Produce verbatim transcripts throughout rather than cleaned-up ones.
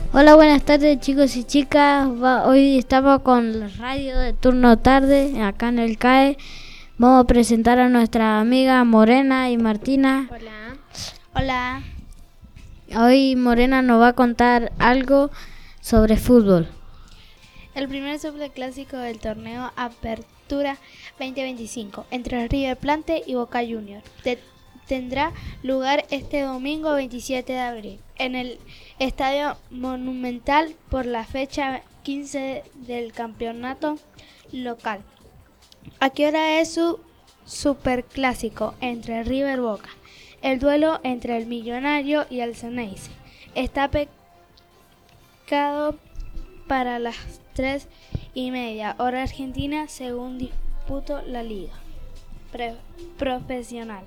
Hola, buenas tardes chicos y chicas. Va- hoy estamos con la radio de turno tarde, acá en el C A E. Vamos a presentar a nuestra amiga Morena y Martina. Hola. Hola. Hoy Morena nos va a contar algo sobre fútbol. El primer superclásico del torneo Apertura veinte veinticinco entre River Plate y Boca Juniors te- tendrá lugar este domingo veintisiete de abril en el Estadio Monumental por la fecha quince del campeonato local. ¿A qué hora es su superclásico entre River y Boca? El duelo entre el Millonario y el Ceneice está pecado para las tres y media hora argentina según disputo la liga Pre- profesional.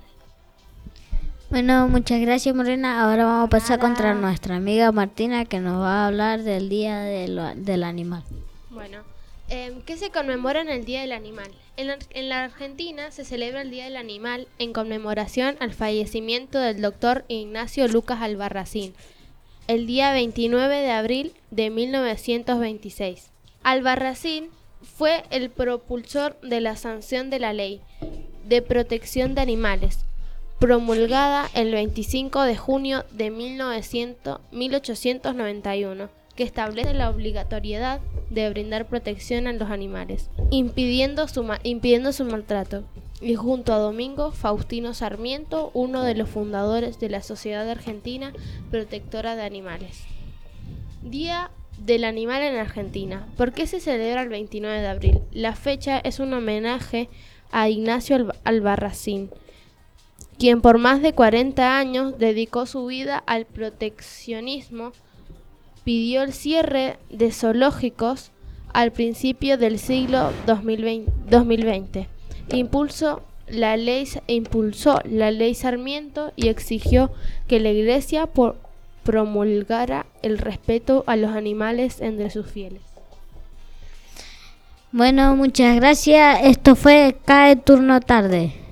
Bueno, muchas gracias Morena. Ahora vamos a pasar Nada. contra nuestra amiga Martina, que nos va a hablar del Día del, del Animal. Bueno, eh, ¿qué se conmemora en el Día del Animal? En la, en la Argentina se celebra el Día del Animal en conmemoración al fallecimiento del doctor Ignacio Lucas Albarracín, el día veintinueve de abril de mil novecientos veintiséis. Albarracín fue el propulsor de la sanción de la Ley de Protección de Animales, promulgada el veinticinco de junio de mil ochocientos noventa y uno, que establece la obligatoriedad de brindar protección a los animales, impidiendo su, ma- impidiendo su maltrato, y junto a Domingo Faustino Sarmiento, uno de los fundadores de la Sociedad Argentina Protectora de Animales. Día del Animal en Argentina. ¿Por qué se celebra el veintinueve de abril? La fecha es un homenaje a Ignacio Alba- Albarracín, quien por más de cuarenta años dedicó su vida al proteccionismo. Pidió el cierre de zoológicos al principio del siglo dos mil veinte. Impulsó la ley, impulsó la ley Sarmiento y exigió que la Iglesia por, promulgara el respeto a los animales entre sus fieles. Bueno, muchas gracias. Esto fue C A E Turno Tarde.